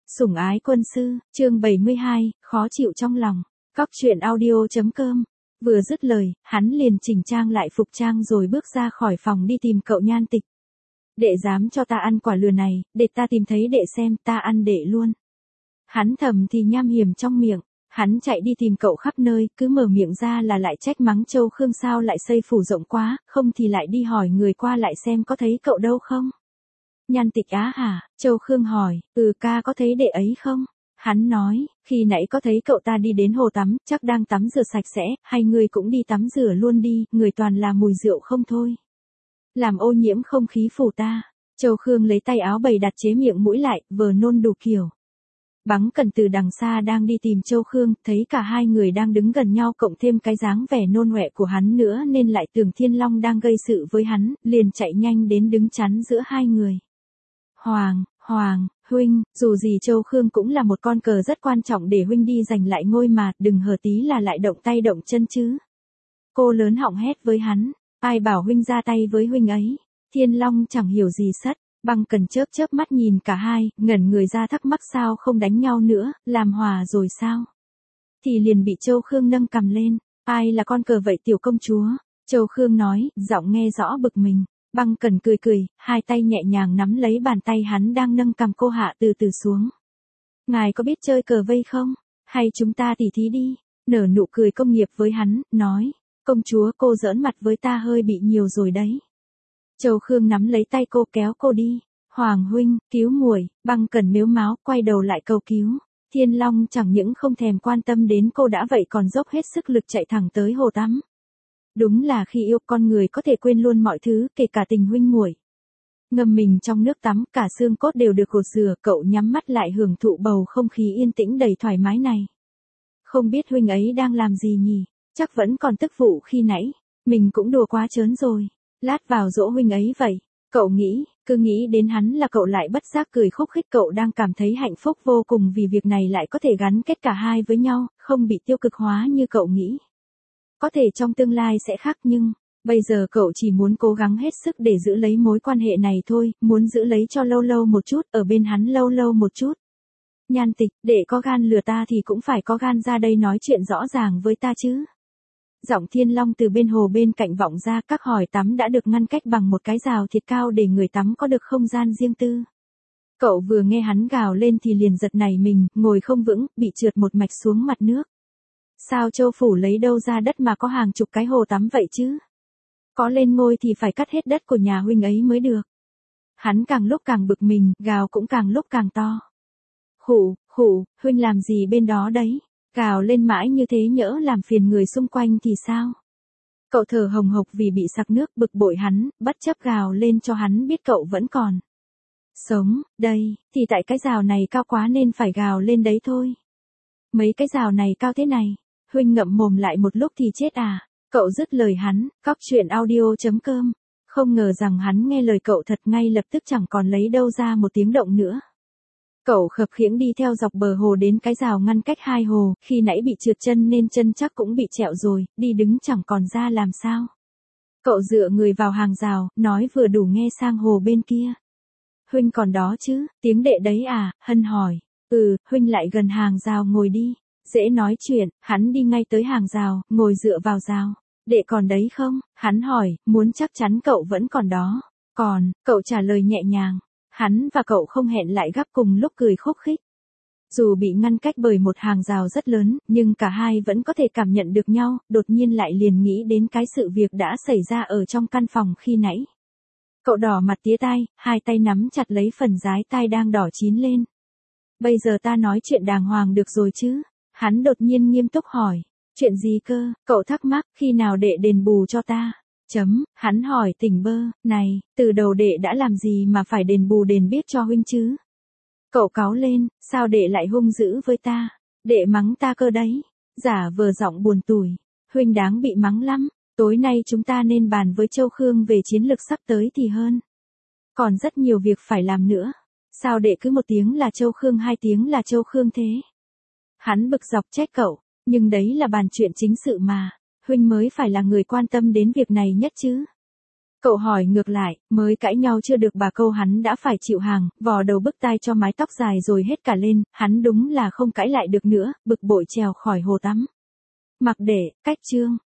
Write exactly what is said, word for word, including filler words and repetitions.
Sủng ái quân sư, chương bảy mươi hai, khó chịu trong lòng. Cóc truyện audio.com. Vừa dứt lời, hắn liền chỉnh trang lại phục trang rồi bước ra khỏi phòng đi tìm cậu Nhan Tịch. Đệ dám cho ta ăn quả lừa này, để ta tìm thấy đệ xem, ta ăn đệ luôn. Hắn thầm thì nham hiểm trong miệng, hắn chạy đi tìm cậu khắp nơi, cứ mở miệng ra là lại trách mắng Châu Khương sao lại xây phủ rộng quá, không thì lại đi hỏi người qua lại xem có thấy cậu đâu không. Nhan Tịch á hả, Châu Khương hỏi, ừ ca có thấy đệ ấy không? Hắn nói, khi nãy có thấy cậu ta đi đến hồ tắm, chắc đang tắm rửa sạch sẽ, hay người cũng đi tắm rửa luôn đi, người toàn là mùi rượu không thôi. Làm ô nhiễm không khí phủ ta. Châu Khương lấy tay áo bày đặt chế miệng mũi lại, vờ nôn đủ kiểu. Bắn Cần từ đằng xa đang đi tìm Châu Khương, thấy cả hai người đang đứng gần nhau cộng thêm cái dáng vẻ nôn ọe của hắn nữa nên lại tưởng Thiên Long đang gây sự với hắn, liền chạy nhanh đến đứng chắn giữa hai người. Hoàng, Hoàng, huynh, dù gì Châu Khương cũng là một con cờ rất quan trọng để huynh đi giành lại ngôi mà, đừng hờ tí là lại động tay động chân chứ. Cô lớn họng hét với hắn, ai bảo huynh ra tay với huynh ấy. Thiên Long chẳng hiểu gì sất, Băng Cần chớp chớp mắt nhìn cả hai, ngẩn người ra thắc mắc sao không đánh nhau nữa, làm hòa rồi sao? Thì liền bị Châu Khương nâng cầm lên, ai là con cờ vậy tiểu công chúa? Châu Khương nói, giọng nghe rõ bực mình. Băng Cần cười cười, hai tay nhẹ nhàng nắm lấy bàn tay hắn đang nâng cầm cô hạ từ từ xuống. Ngài có biết chơi cờ vây không? Hay chúng ta tỉ thí đi? Nở nụ cười công nghiệp với hắn, nói, công chúa cô giỡn mặt với ta hơi bị nhiều rồi đấy. Châu Khương nắm lấy tay cô kéo cô đi. Hoàng huynh, cứu muội. Băng Cần mếu máo, quay đầu lại cầu cứu. Thiên Long chẳng những không thèm quan tâm đến cô đã vậy còn dốc hết sức lực chạy thẳng tới hồ tắm. Đúng là khi yêu con người có thể quên luôn mọi thứ, kể cả tình huynh muội. Ngâm mình trong nước tắm, cả xương cốt đều được gột rửa, cậu nhắm mắt lại hưởng thụ bầu không khí yên tĩnh đầy thoải mái này. Không biết huynh ấy đang làm gì nhỉ, chắc vẫn còn tức vụ khi nãy, mình cũng đùa quá trớn rồi, lát vào dỗ huynh ấy vậy. Cậu nghĩ, cứ nghĩ đến hắn là cậu lại bất giác cười khúc khích, cậu đang cảm thấy hạnh phúc vô cùng vì việc này lại có thể gắn kết cả hai với nhau, không bị tiêu cực hóa như cậu nghĩ. Có thể trong tương lai sẽ khác nhưng, bây giờ cậu chỉ muốn cố gắng hết sức để giữ lấy mối quan hệ này thôi, muốn giữ lấy cho lâu lâu một chút, ở bên hắn lâu lâu một chút. Nhan Tịch, để có gan lừa ta thì cũng phải có gan ra đây nói chuyện rõ ràng với ta chứ. Giọng Thiên Long từ bên hồ bên cạnh vọng ra, các hỏi tắm đã được ngăn cách bằng một cái rào thiệt cao để người tắm có được không gian riêng tư. Cậu vừa nghe hắn gào lên thì liền giật nảy mình, ngồi không vững, bị trượt một mạch xuống mặt nước. Sao Châu phủ lấy đâu ra đất mà có hàng chục cái hồ tắm vậy chứ? Có lên ngôi thì phải cắt hết đất của nhà huynh ấy mới được. Hắn càng lúc càng bực mình, gào cũng càng lúc càng to. Khụ, khụ, huynh làm gì bên đó đấy? Gào lên mãi như thế nhỡ làm phiền người xung quanh thì sao? Cậu thở hồng hộc vì bị sặc nước, bực bội hắn, bất chấp gào lên cho hắn biết cậu vẫn còn sống, đây, thì tại cái rào này cao quá nên phải gào lên đấy thôi. Mấy cái rào này cao thế này, huynh ngậm mồm lại một lúc thì chết à? Cậu dứt lời hắn, cóc truyện audio.com. Không ngờ rằng hắn nghe lời cậu thật ngay lập tức chẳng còn lấy đâu ra một tiếng động nữa. Cậu khập khiễng đi theo dọc bờ hồ đến cái rào ngăn cách hai hồ, khi nãy bị trượt chân nên chân chắc cũng bị trẹo rồi, đi đứng chẳng còn ra làm sao. Cậu dựa người vào hàng rào, nói vừa đủ nghe sang hồ bên kia. Huynh còn đó chứ, tiếng đệ đấy à, Hân hỏi. Ừ, huynh lại gần hàng rào ngồi đi. Dễ nói chuyện, hắn đi ngay tới hàng rào, ngồi dựa vào rào. Đệ còn đấy không? Hắn hỏi, muốn chắc chắn cậu vẫn còn đó. Còn, cậu trả lời nhẹ nhàng. Hắn và cậu không hẹn lại gấp cùng lúc cười khúc khích. Dù bị ngăn cách bởi một hàng rào rất lớn, nhưng cả hai vẫn có thể cảm nhận được nhau, đột nhiên lại liền nghĩ đến cái sự việc đã xảy ra ở trong căn phòng khi nãy. Cậu đỏ mặt tía tai, hai tay nắm chặt lấy phần dái tai đang đỏ chín lên. Bây giờ ta nói chuyện đàng hoàng được rồi chứ? Hắn đột nhiên nghiêm túc hỏi. Chuyện gì cơ? Cậu thắc mắc, khi nào đệ đền bù cho ta? Chấm, hắn hỏi tỉnh bơ, này, từ đầu đệ đã làm gì mà phải đền bù đền biết cho huynh chứ? Cậu cáu lên, sao đệ lại hung dữ với ta? Đệ mắng ta cơ đấy. Giả vờ giọng buồn tủi. Huynh đáng bị mắng lắm, tối nay chúng ta nên bàn với Châu Khương về chiến lược sắp tới thì hơn. Còn rất nhiều việc phải làm nữa. Sao đệ cứ một tiếng là Châu Khương hai tiếng là Châu Khương thế? Hắn bực dọc trách cậu, nhưng đấy là bàn chuyện chính sự mà, huynh mới phải là người quan tâm đến việc này nhất chứ. Cậu hỏi ngược lại, mới cãi nhau chưa được bà câu hắn đã phải chịu hàng, vò đầu bức tai cho mái tóc dài rồi hết cả lên, hắn đúng là không cãi lại được nữa, bực bội trèo khỏi hồ tắm. Mặc để, cách chương.